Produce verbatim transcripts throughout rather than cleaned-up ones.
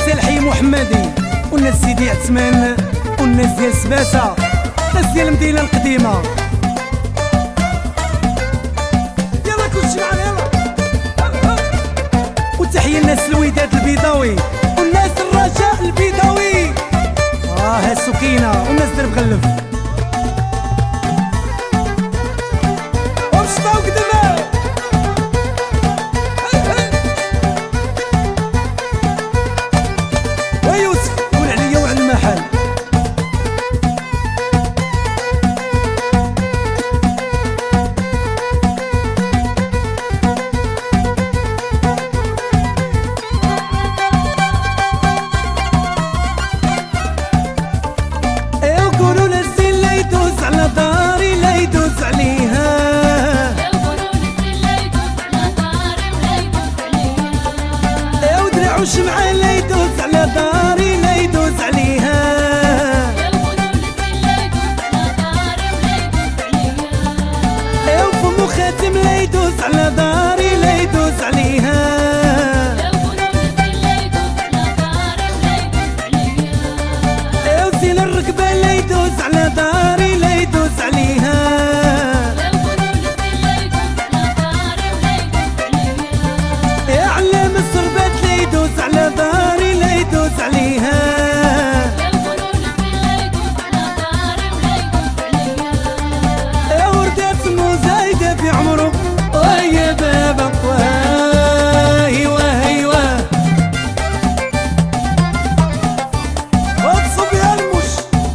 ديال الحي محمدي والناس سيدي عثمان والناس ديال سباسة الناس ديال المدينة القديمة. يلا كلشي معنا يلا. وتحية الناس الوداد البيضاوي والناس الرجاء البيضاوي اه سكينة والناس درب غلف ومشطاو قدما ويوسف قول عليا وعلى المحل. وشمعة لا يدوز على داري لا يدوز عليها يا وفمو خاتم لا يدوز على داري لا يدوز عليها يا وزين الركبة لا يدوز على داري لا يدوز عليها يا علام السربات لا يدوز على داري لا يدوز عليها يا وردات مزايدة في عمره ويا بابا واهي واهي واه وتصب يا المش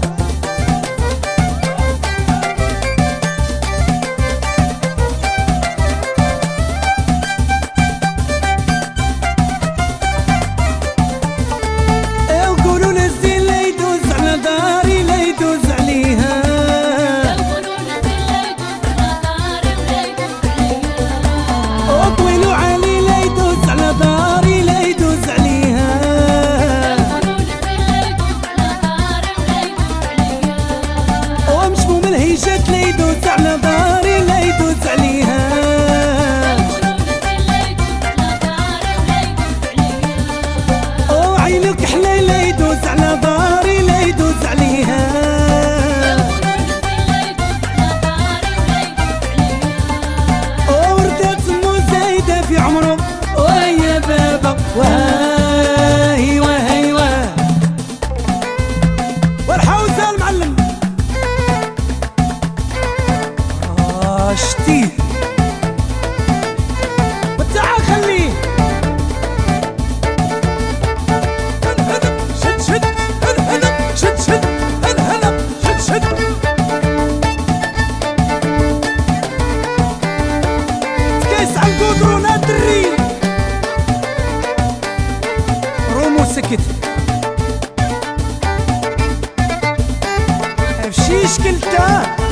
الهيجات لا يدوز على داري لا يدوز عليها وعينك حلا لا يدوز على داري لا يدوز عليها وردات مزايدة في عمره ويا بابا واهي واهي واه والحوزة المعلم شتيه وتعال خليه انهدم شد شد انهدم شد شد انهدم شد شد تكيس على القدرونات دري رومو سكت فشيش كلتا